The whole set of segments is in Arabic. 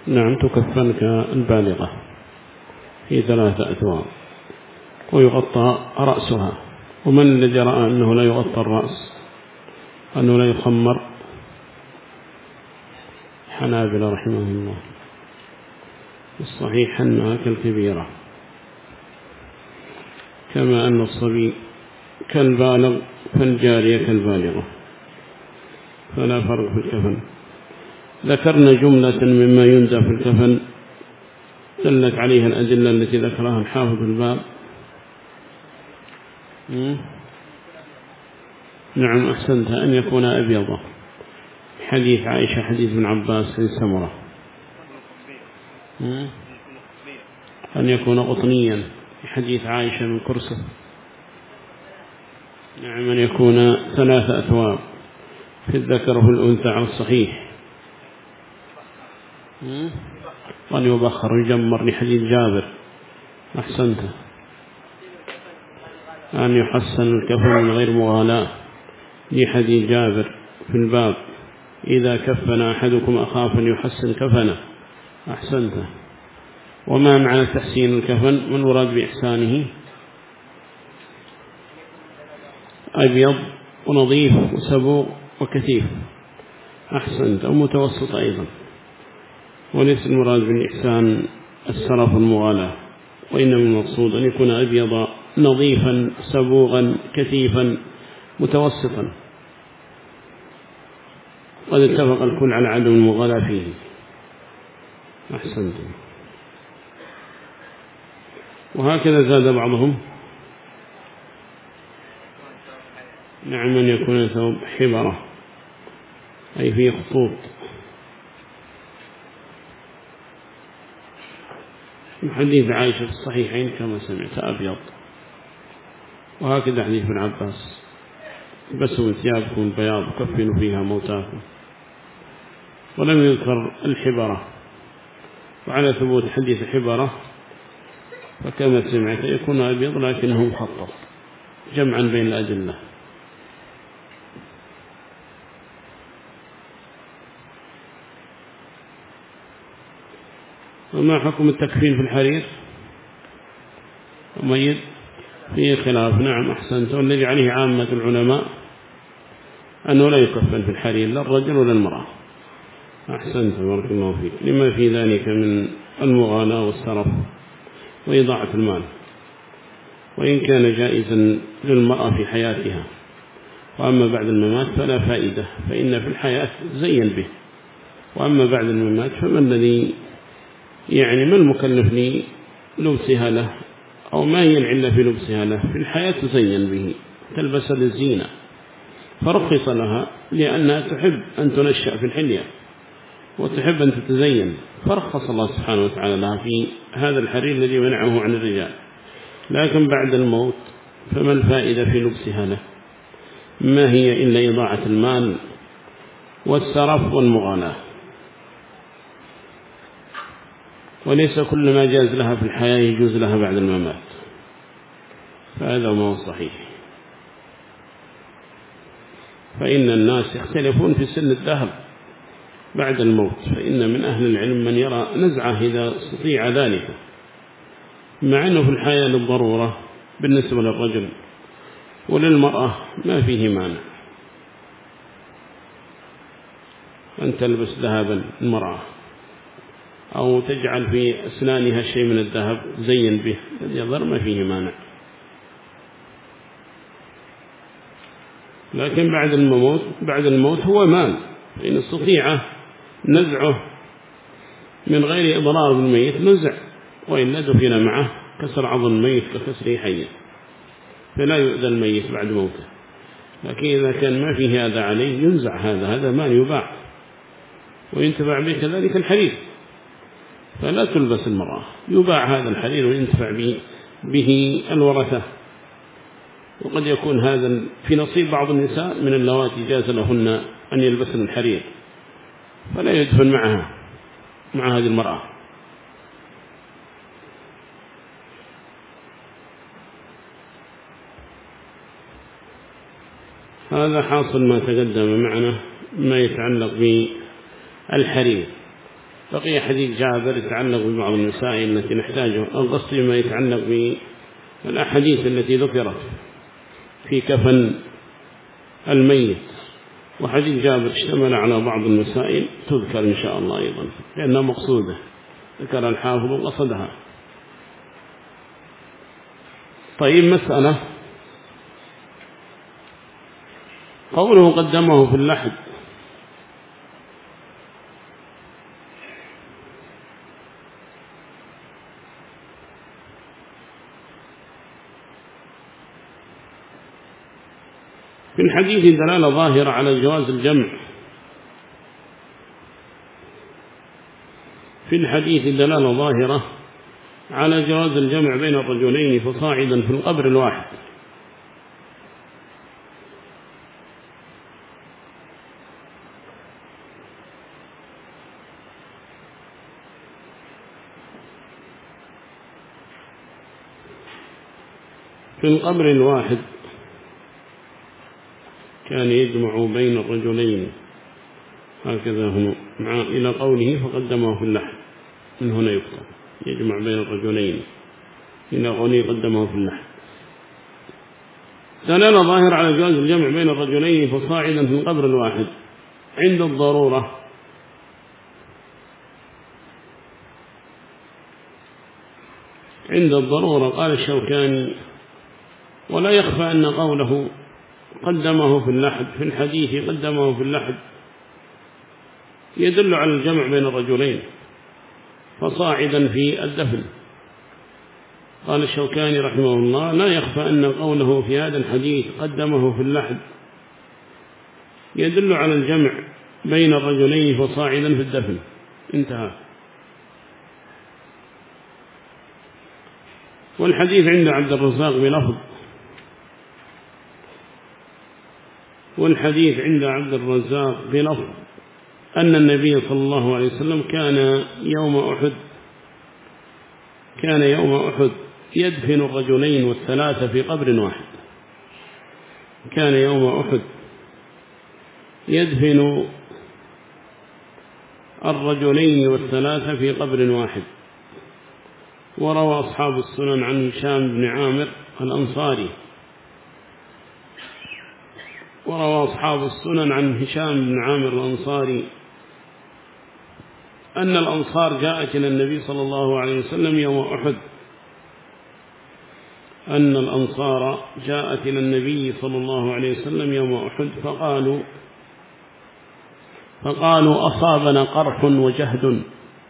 نعم تكفن كالبالغة في 3 أثواب ويغطى رأسها. ومن الذي رأى أنه لا يغطى الرأس أنه لا يخمر؟ حنابلة رحمه الله. الصحيح أنها كالكبيرة، كما أن الصبي كالبالغ فالجارية كالبالغة، فلا فرق في الكفن. ذكرنا جملة مما يندى في الكفن دلت عليها الأدلة التي ذكرها الحافظ الباب. نعم أحسنت، أن يكون أبيضا، حديث عائشة حديث ابن عباس في سمرة. أن يكون قطنيا في حديث عائشة من كرسه. نعم أن يكون 3 أثواب في الذكر وفي الأنثى على الصحيح. وأن يبخر ويجمر لحديث جابر. أحسنت. أن يحسن الكفن من غير مغالاة لحديث جابر في الباب: إذا كفن أحدكم أخاف أن يحسن كفنه. أحسنت. وما معنى تحسين الكفن؟ من مراد بإحسانه؟ أبيض ونظيف وسبوغ وكثيف. أحسنت. أو متوسط أيضا. وليس المراد بالإحسان السرف والمغالاة، وإنما المقصود أن يكون أبيض نظيفا سبوغا كثيفا متوسطا، قد اتفق الكل على عدم المغالاة فيه. أحسنت. وهكذا زاد بعضهم: نعم أن يكون ثوب حبرة أي فيه خطوط. حديث عائشة في الصحيحين كما سمعت أبيض. وهكذا حديث ابن عباس: بسوا ثيابكم البياض كفنوا فيها موتاكم. ولم يذكر الحبرة. وعلى ثبوت حديث الحبرة فكما سمعت يكون أبيض لكنه مخطط، جمعا بين الأدلة. وما حكم التكفين في الحرير؟ مميز فيه خلاف. نعم أحسنت. والذي عليه عامة العلماء أنه لا يكفن في الحرير لا الرجل ولا المرأة. أحسنت بارك الله فيك، لما في ذلك من المغالاة والسرف وإضاعة المال. وإن كان جائزا للمرأة في حياتها، وأما بعد الممات فلا فائدة، فإن في الحياة زين به. وأما بعد الممات فما الذي ما المكلف للبسها له، أو ما هي العلة في لبسها له؟ في الحياة تزين به، تلبس للزينة، فرخص لها لأنها تحب أن تنشأ في الحلية وتحب أن تتزين، فرخص الله سبحانه وتعالى لها في هذا الحرير الذي منعه عن الرجال. لكن بعد الموت فما الفائدة في لبسها له؟ ما هي إلا إضاعة المال والسرف والمغالاة. وليس كل ما جاز لها في الحياة يجوز لها بعد الممات، فهذا ما هو صحيح. فإن الناس يختلفون في سن الذهب بعد الموت، فإن من أهل العلم من يرى نزعه إذا استطيع ذلك، مع أنه في الحياة للضرورة بالنسبة للرجل، وللمرأة ما فيه مانع أن تلبس ذهبا المرأة، أو تجعل في أسنانها شيء من الذهب زين به، الذي يضر ما فيه مانع. لكن بعد الموت هو مال، فإن استطيع نزعه من غير إضرار بالميت نزع، وإلا دفن معه كسر عظم الميت ككسره حيا، فلا يؤذى الميت بعد موته. لكن إذا كان ما فيه هذا عليه ينزع، هذا مال يباع وينتفع به. كذلك الحرير فلا تلبس المرأة، يباع هذا الحرير وينتفع به الورثة. وقد يكون هذا في نصيب بعض النساء من اللواتي جاز لهن أن يلبسن الحرير، فلا يدفن مع هذه المرأة. هذا حاصل ما تقدم معنا ما يتعلق بالحرير. بقي حديث جابر يتعلق ببعض المسائل التي نحتاجها، القصد ما يتعلق بالأحاديث التي ذكرت في كفن الميت. وحديث جابر اشتمل على بعض المسائل تذكر إن شاء الله أيضا لأنها مقصودة، ذكر الحافظ وقصدها. طيب مسألة قوله قدمه في اللحد، في الحديث دلالة ظاهرة على جواز الجمع، في الحديث دلالة ظاهرة على جواز الجمع بين الرجلين فصاعدا في القبر الواحد. في القبر الواحد كان يجمع بين الرجلين، هكذا هنا مع إلى قوله فقدمه في اللحد، من هنا يكتب يجمع بين الرجلين إلى قوله قدمه في اللحد. دلالة ظاهر على جواز الجمع بين الرجلين فصاعدا في القبر الواحد عند الضرورة. عند الضرورة قال الشوكاني ولا يخفى أن قوله قدمه في اللحد في الحديث قدمه في اللحد يدل على الجمع بين الرجلين فصاعدا في الدفن. قال الشوكاني رحمه الله لا يخفى أن قوله في هذا الحديث قدمه في اللحد يدل على الجمع بين الرجلين فصاعدا في الدفن. انتهى. والحديث عند عبد الرزاق بلفظ، والحديث عند عبد الرزاق بلفظ أن النبي صلى الله عليه وسلم كان يوم أحد يدفن الرجلين والثلاثة في قبر واحد. كان يوم أحد يدفن الرجلين والثلاثة في قبر واحد. وروى أصحاب السنن عن هشام بن عامر الأنصاري، وروى أصحاب السنن عن هشام بن عامر الأنصاري أن الأنصار جاءت إلى النبي صلى الله عليه وسلم يوم أحد، أن الأنصار جاءت إلى النبي صلى الله عليه وسلم يوم أحد فقالوا أصابنا قرح وجهد،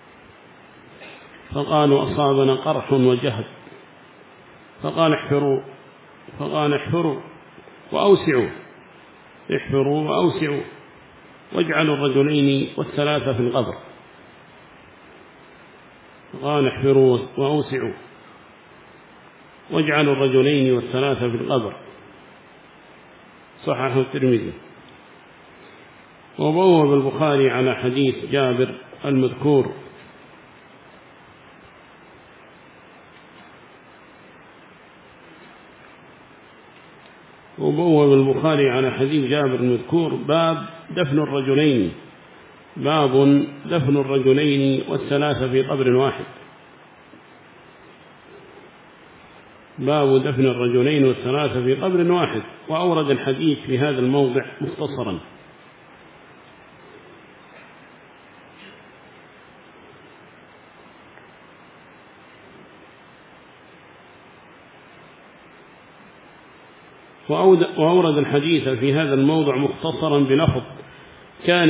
فقال احفروا وأوسعوا، واجعلوا الرجلين والثلاثة في القبر. قال احفروا وأوسعوا واجعلوا الرجلين والثلاثة في القبر. صححه الترمذي. وبوب البخاري على حديث جابر المذكور باب دفن الرجلين والثلاثة في قبر واحد. باب دفن الرجلين والثلاثة في قبر واحد. وأورد الحديث في هذا الموضع مختصرا. وأورد الحديث في هذا الموضع مختصرا بلفظ كان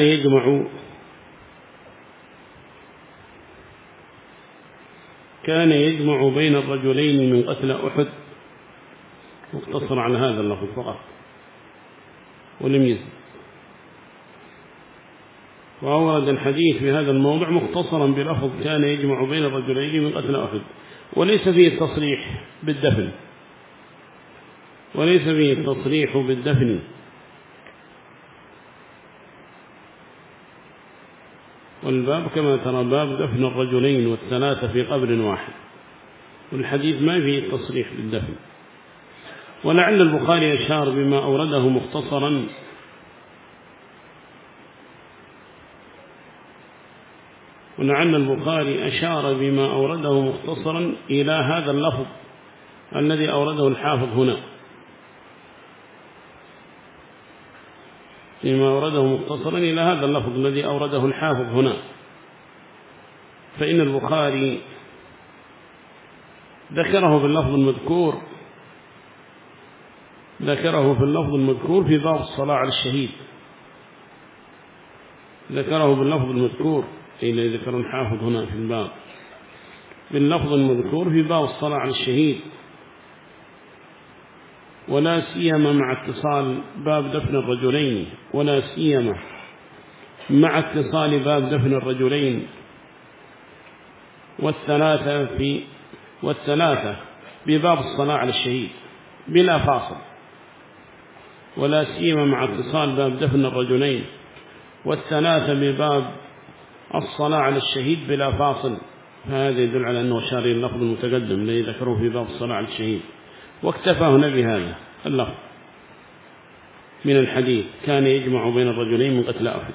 يجمع بين الرجلين من قتل أحد، مختصر على هذا اللفظ فقط ولم يزد. وأورد الحديث في هذا الموضع مختصرا بلفظ كان يجمع بين الرجلين من قتل أحد، وليس فيه التصريح بالدفن، والباب كما ترى باب دفن الرجلين والثلاثة في قبر واحد، والحديث ما فيه التصريح بالدفن. ولعل البخاري أشار بما أورده مختصرا ولعل البخاري أشار بما أورده مختصرا إلى هذا اللفظ الذي أورده الحافظ هنا، فيما أورده مختصرا إلى هذا اللفظ الذي أورده الحافظ هنا. فإن البخاري ذكره في اللفظ المذكور في باب الصلاة على الشهيد، ذكره باللفظ المذكور إلى ذكر الحافظ هنا في الباب باللفظ المذكور في باب الصلاة على الشهيد، ولا سيما مع اتصال باب دفن الرجلين، ولا سيما مع اتصال باب دفن الرجلين والثلاثة بباب الصلاة على الشهيد بلا فاصل، ولا سيما مع اتصال باب دفن الرجلين والثلاثة بباب الصلاة على الشهيد بلا فاصل. فهذا يدل على أنه شارع اللفظ المتقدم الذي ذكره في باب الصلاة على الشهيد، واكتفى هنا بهذا اللفظ من الحديث كان يجمع بين الرجلين من قتل أحد،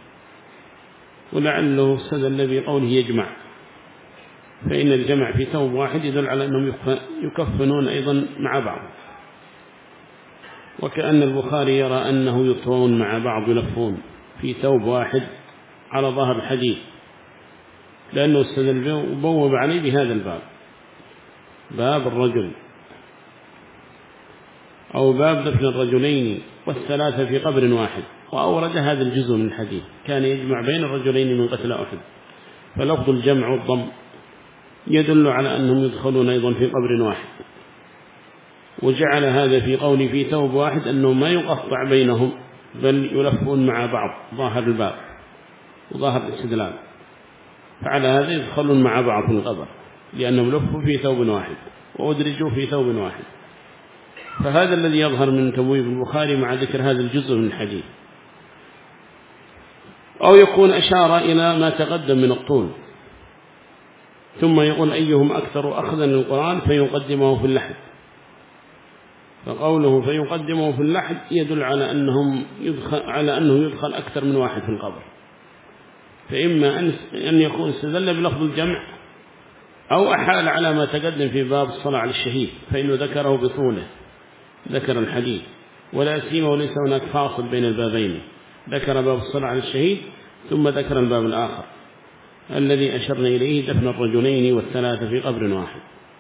ولعله استدل بقوله يجمع، فإن الجمع في ثوب واحد يدل على أنهم يكفنون أيضا مع بعض، وكأن البخاري يرى أنه يطوون مع بعض يلفون في ثوب واحد على ظهر الحديث، لأنه استدل وبوب عليه بهذا الباب، باب الرجل أو باب دفن الرجلين والثلاثة في قبر واحد، وأورد هذا الجزء من الحديث كان يجمع بين الرجلين من قتل أحد، فلفظ الجمع والضم يدل على أنهم يدخلون أيضا في قبر واحد، وجعل هذا في قول في ثوب واحد أنه ما يقطع بينهم بل يلفون مع بعض ظاهر الباب وظاهر الاستدلال، فعلى هذا يدخلون مع بعض في القبر لأنهم لفوا في ثوب واحد وأدرجوا في ثوب واحد. فهذا الذي يظهر من تبويب البخاري مع ذكر هذا الجزء من الحديث، أو يكون أشار إلى ما تقدم من الطول، ثم يقول أيهم أكثر أخذا للقرآن فيقدمه في اللحد، فقوله فيقدمه في اللحد يدل على أنه يدخل أكثر من واحد في القبر، فإما أن يكون استدل بلفظ الجمع أو أحال على ما تقدم في باب الصلاة على الشهيد، فإنه ذكره بطوله، ذكر الحديث ولا سيما وليس هناك فاصل بين البابين، ذكر باب الصلاة على الشهيد ثم ذكر الباب الآخر الذي أشرنا إليه دفن الرجلين والثلاثة في قبر واحد.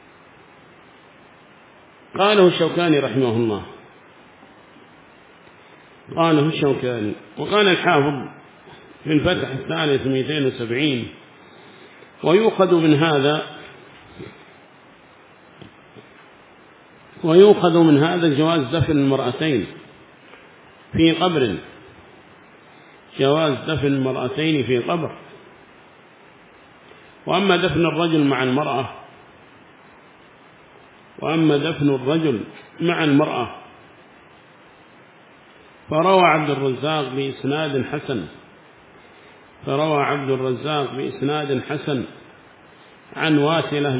قاله الشوكاني رحمه الله، قاله الشوكاني. وقال الحافظ في الفتح الثالث 270 ويؤخذ من هذا جواز دفن المرأتين في قبر، جواز دفن المرأتين في قبر. وأما دفن الرجل مع المرأة فروى عبد الرزاق بإسناد حسن عن واسلة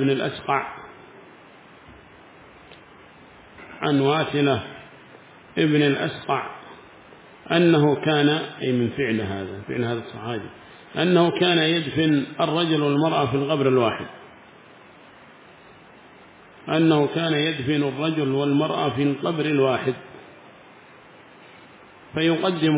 ابن الأسقع أنه كان أي من فعل هذا الصحابي أنه كان يدفن الرجل والمرأة في القبر الواحد، أنه كان يدفن الرجل والمرأة في القبر الواحد، فيقدم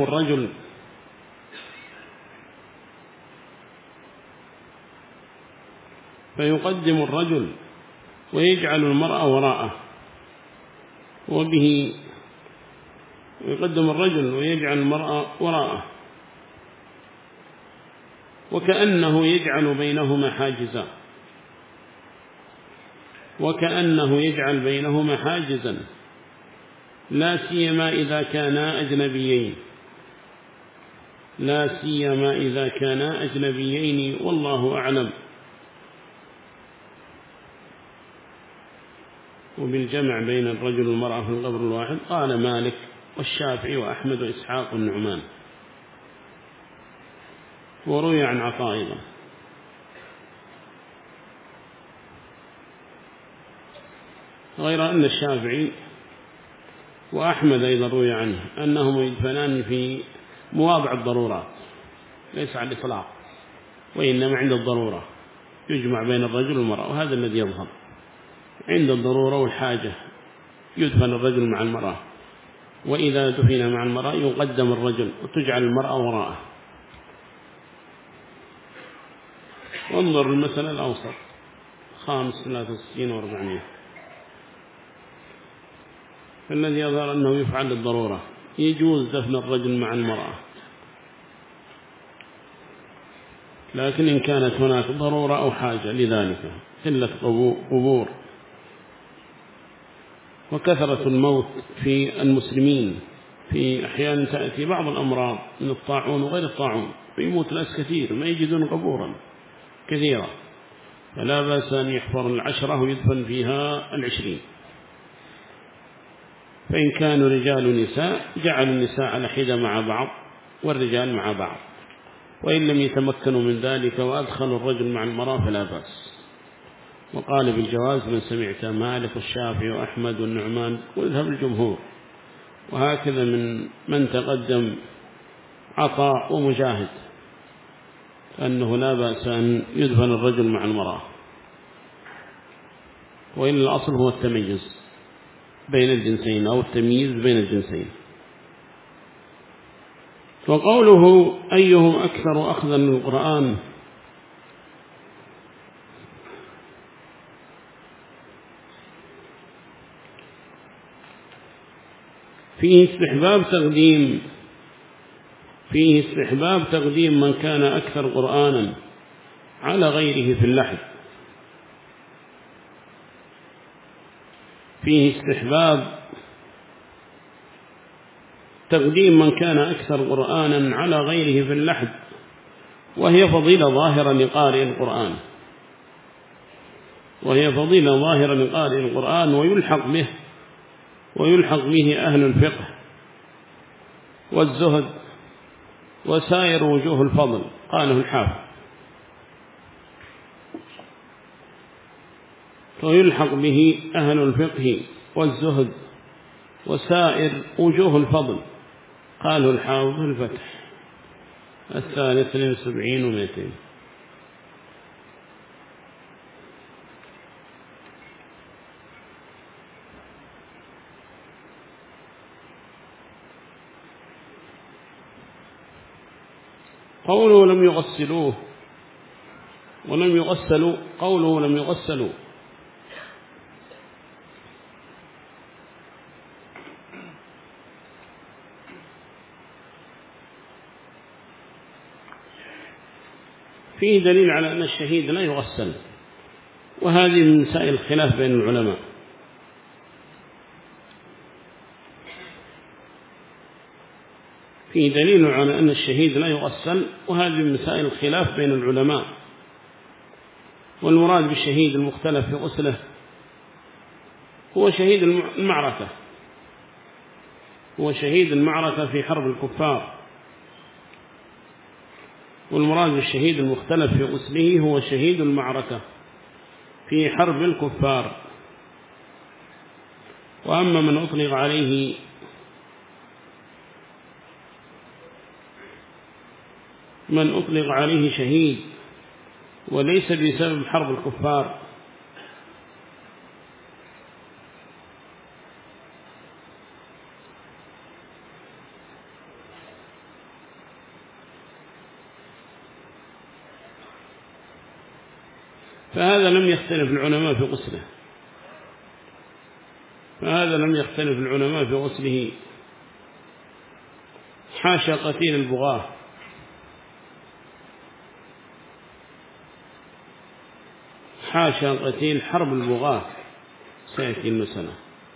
الرجل ويجعل المرأة وراءه، ويقدم الرجل ويجعل المرأة وراءه، وكأنه يجعل بينهما حاجزا لا سيما إذا كانا أجنبيين والله أعلم. وبالجمع بين الرجل والمرأة في القبر الواحد قال مالك والشافعي وأحمد وإسحاق والنعمان، وروي عن عطاء أيضا. غير أن الشافعي وأحمد أيضا روي عنه أنهم يدفنان في مواضع الضرورات، ليس على الإطلاق، وإنما عند الضرورة يجمع بين الرجل والمرأة، وهذا الذي يظهر عند الضرورة والحاجة يدفن الرجل مع المرأة، وإذا دفن مع المرأة يقدم الرجل وتجعل المرأة وراءه. وانظر المسألة الأوسط 63 و400، فالذي يظهر أنه يفعل للضرورة، يجوز دفن الرجل مع المرأة، لكن إن كانت هناك ضرورة أو حاجة لذلك، قلة قبور وكثرة الموت في المسلمين، في أحيانا تأتي بعض الأمراض من الطاعون وغير الطاعون فيموت ناس كثير ما يجدون قبورا كثيرة، فلا بأس أن يحفر 10 ويدفن فيها 20. فإن كانوا رجال ونساء جعلوا النساء على حدة مع بعض والرجال مع بعض، وإن لم يتمكنوا من ذلك وأدخلوا الرجل مع المرأة فلا بأس. وقال بالجواز من سمعت مالك والشافعي وأحمد والنعمان وذهب الجمهور، وهكذا من تقدم عطاء ومجاهد، أنه لا بأس أن يدفن الرجل مع المرأة، وإن الأصل هو التميز بين الجنسين أو التمييز بين الجنسين. وقوله أيهم أكثر أخذا من القرآن، فيه استحباب تقديم من كان أكثر قرآنا على غيره في اللحد. فيه استحباب تقديم من كان أكثر قرآنا على غيره في اللحد، وهي فضيلة ظاهرة لقارئ القرآن، ويلحق به أهل الفقه والزهد وسائر وجوه الفضل، قاله الحافظ، ويلحق به أهل الفقه والزهد وسائر وجوه الفضل، قاله الحافظ في الفتح 73 و200. قوله لم يغسلوه ولم يغسلوا، قوله لم يغسلوا فيه دليل على أن الشهيد لا يغسل، وهذه من مسائل الخلاف بين العلماء. فيه دليل على أن الشهيد لا يغسل، وهذه من مسائل الخلاف بين العلماء. والمراد بالشهيد المختلف في غسله هو شهيد المعركة، هو شهيد المعركة في حرب الكفار. والمراد بالشهيد المختلف في غسله هو شهيد المعركة في حرب الكفار. وأما من أطلق عليه شهيد وليس بسبب حرب الكفار فهذا لم يختلف العلماء في غسله، حاشا قتيل البغاة، حاشا قتيل حرب البغاة، سيأتي المسألة.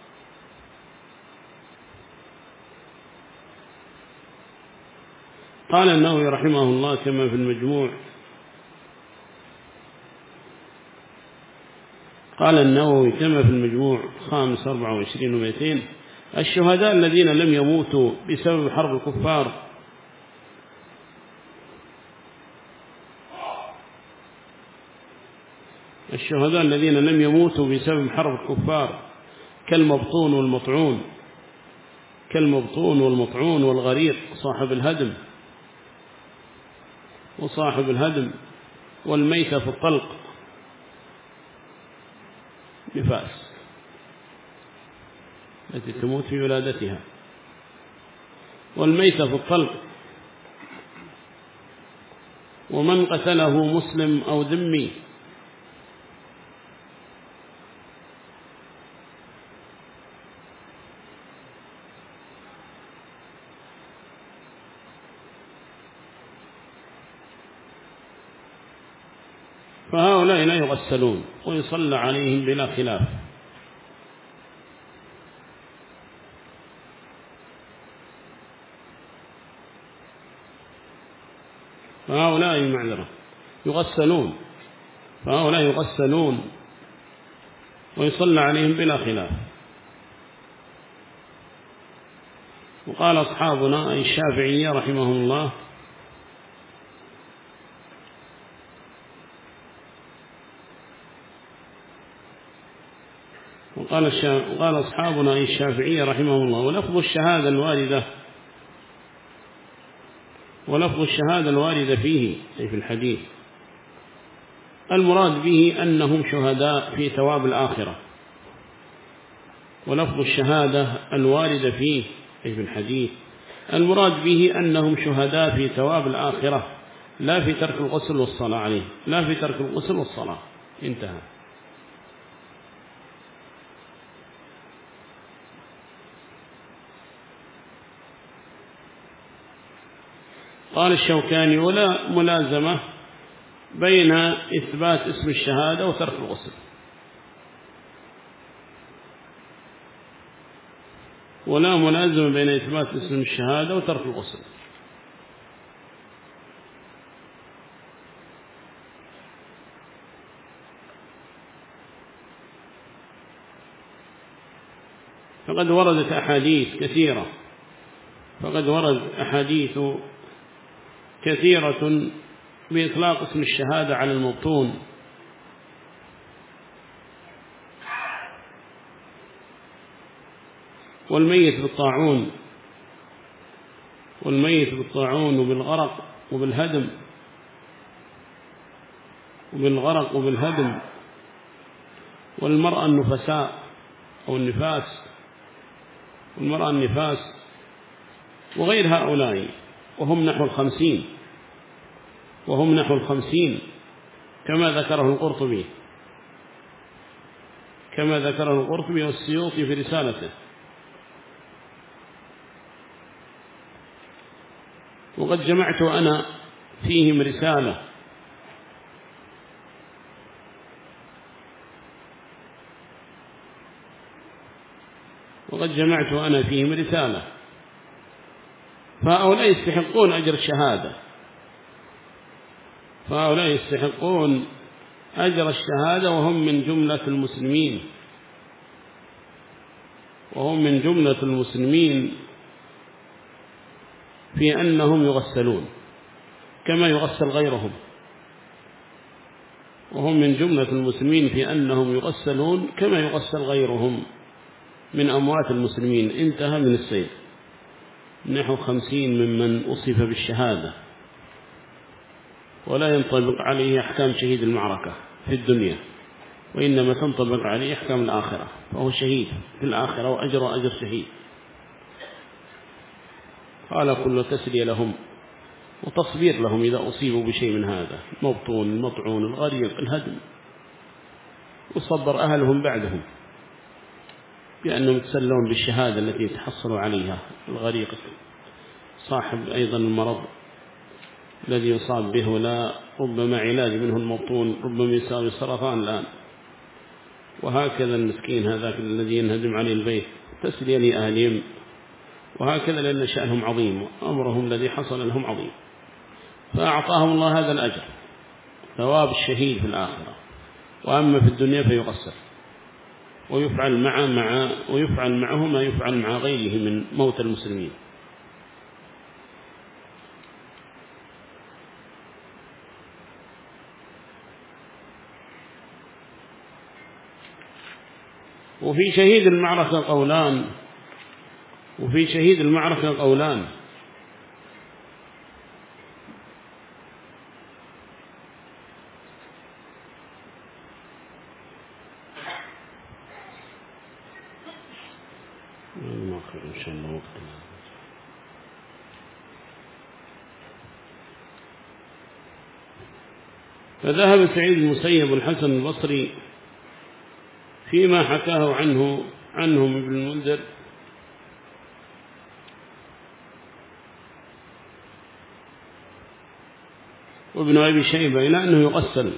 قال النووي رحمه الله كما في المجموع، قال النووي كما في المجموع 24 و200: الشهداء الذين لم يموتوا بسبب حرب الكفار كالمبطون والغريق وصاحب الهدم والميتة في الطلق نفاس التي تموت في ولادتها، والميتة في الطلق. ومن قتله مسلم أو ذمي فهؤلاء لا يغسلون ويصلى عليهم بلا خلاف. فهؤلاء معذرة يغسلون، فهؤلاء يغسلون ويصلى عليهم بلا خلاف. وقال أصحابنا أي الشافعية رحمهم الله وقال أصحابنا أي الشافعية رحمهم الله ولفظ الشهادة الواردة فيه أي في الحديث المراد به أنهم شهداء في ثواب الآخرة. ولفظ الشهادة الواردة فيه أي في الحديث المراد به أنهم شهداء في ثواب الآخرة، لا في ترك الغسل والصلاة عليه، لا في ترك الغسل والصلاة. انتهى. قال الشوكاني ولا ملازمة بين إثبات اسم الشهادة وترك الغسل، ولا ملازمة بين إثبات اسم الشهادة وترك الغسل. فقد وردت أحاديث كثيرة، كثيرة بإطلاق اسم الشهادة على المبطون، والميت بالطاعون وبالغرق وبالهدم والمرأة النفساء أو النفاس، والمرأة النفاس وغير هؤلاء، وهم نحو 50 كما ذكره القرطبي والسيوطي في رسالته. وقد جمعت أنا فيهم رسالة فهؤلاء يستحقون أجر الشهادة، وهم من جملة المسلمين في أنهم يغسلون كما يغسل غيرهم، من أموات المسلمين. انتهى من السيد. نحو 50 ممن أصف بالشهادة ولا ينطبق عليه أحكام شهيد المعركة في الدنيا، وإنما تنطبق عليه أحكام الآخرة، فهو شهيد في الآخرة وأجر أجر شهيد. قال كل تسلية لهم وتصبير لهم إذا أصيبوا بشيء من هذا، مبطون، المطعون، الغريق، الهدم، وصبر أهلهم بعدهم بأنهم يتسلون بالشهادة التي يتحصلوا عليها. الغريق صاحب أيضا المرض الذي يصاب به، ولا ربما علاج منه المبطون، ربما يصاب السرطان الآن. وهكذا المسكين هذاك الذي ينهدم عليه البيت، تسلية لأهلهم، وهكذا لأن شأنهم عظيم وأمرهم الذي حصل لهم عظيم، فأعطاهم الله هذا الأجر، ثواب الشهيد في الآخرة. وأما في الدنيا فيغسل ويفعل معه ما يفعل مع غيره من موت المسلمين. وفي شهيد المعركة قولان، نؤخر إن شاء الله وقتنا. فذهب سعيد المسيب والحسن البصري فيما حكاه عنهم ابن المنذر وابن أبي شيبة إلى أنه يغسل،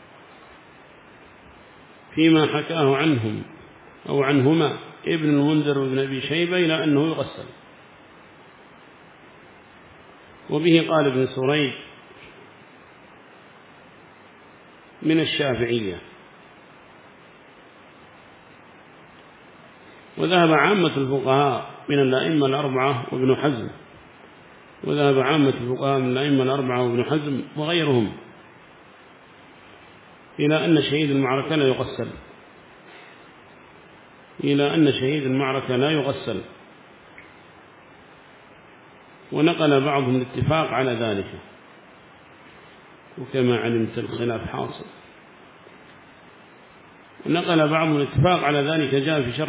فيما حكاه عنهم أو عنهما ابن المنذر وابن أبي شيبة إلى أنه يغسل. وبه قال ابن سريج من الشافعية. وذهب عامة الفقهاء من الأئمة الأربعة وابن حزم، وذهب عامة الفقهاء من الأئمة الأربعة وابن حزم وغيرهم إلى أن شهيد المعركة لا يغسل، إلى أن شهيد المعركة لا يغسل. ونقل بعضهم الاتفاق على ذلك، وكما علمت الخلاف حاصل. ونقل بعضهم الاتفاق على ذلك، جاء في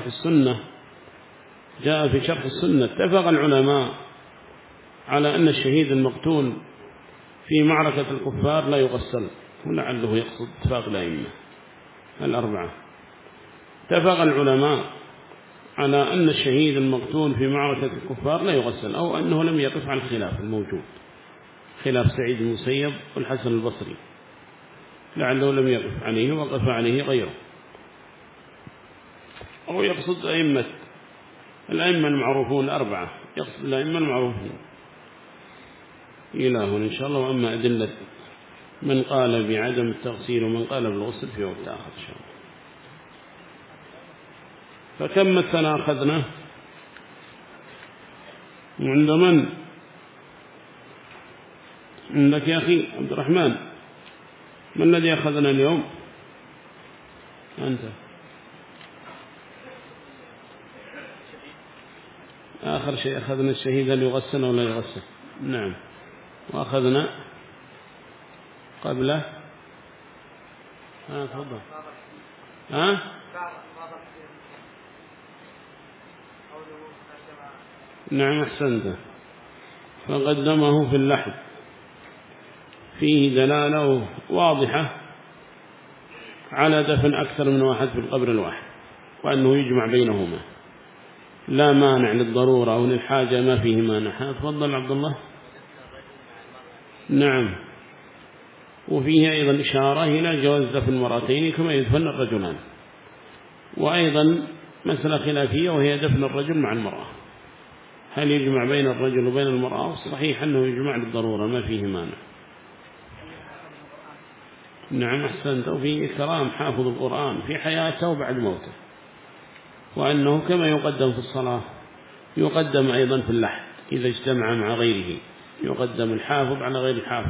شرح السنة اتفق العلماء على أن الشهيد المقتول في معركة الكفار لا يغسل، ولعله يقصد اتفاق الأئمة الأربعة. اتفق العلماء على أن الشهيد المقتول في معركة الكفار لا يغسل، أو أنه لم يقف على الخلاف الموجود، خلاف سعيد المسيب والحسن البصري، لعله لم يقف عليه وقف عليه غيره، أو يقصد الأئمة المعروفون الأربعة، يقصد الأئمة المعروفون إلهون إن شاء الله. وأما أدلة من قال بعدم التغسيل ومن قال بالغسل في وقت آخر إن شاء الله. فكم مثلا أخذنا عند من؟ عندك يا أخي عبد الرحمن، ما الذي أخذنا اليوم؟ أنت آخر شيء أخذنا الشهيد هل يغسل ولا يغسل؟ نعم. وأخذنا قبله تفضل. نعم أحسنت. فقدمه في اللحد، فيه دلالة واضحة على دفن أكثر من واحد في القبر الواحد، وأنه يجمع بينهما، لا مانع للضرورة أو للحاجة، ما فيه مانع. تفضل عبد الله. نعم. وفيه أيضا إشارة إلى جواز دفن المرأتين كما يدفن الرجلان، وأيضا مسألة خلافية وهي دفن الرجل مع المرأة، هل يجمع بين الرجل وبين المرأة؟ صحيح أنه يجمع للضرورة ما فيه مانع. نعم أحسنت. وفيه إكرام حافظ القرآن في حياته وبعد موته، وأنه كما يقدم في الصلاة يقدم أيضا في اللحد إذا اجتمع مع غيره، يقدم الحافظ على غير الحافظ.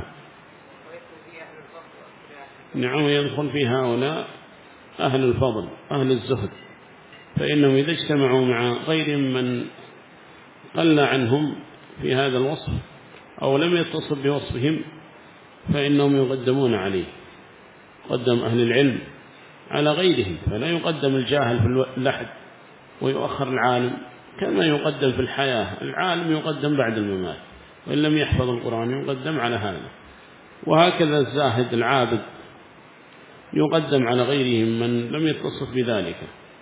نعم. يدخل في هؤلاء أهل الفضل أهل الزهد، فإنهم إذا اجتمعوا مع غير من قل عنهم في هذا الوصف أو لم يتصل بوصفهم فإنهم يقدمون عليه، قدم أهل العلم على غيرهم، فلا يقدم الجاهل في اللحد ويؤخر العالم، كما يقدم في الحياة العالم يقدم بعد الممات، وإن لم يحفظ القرآن يقدم على هذا، وهكذا الزاهد العابد يقدم على غيرهم من لم يتصف بذلك.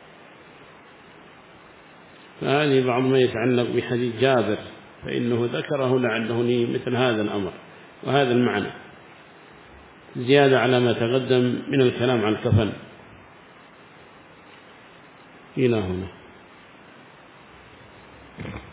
فهذه بعض ما يتعلق بحديث جابر، فإنه ذكره لعله مثل هذا الأمر وهذا المعنى، زيادة على ما تقدم من الكلام عن الكفن. إلى هنا.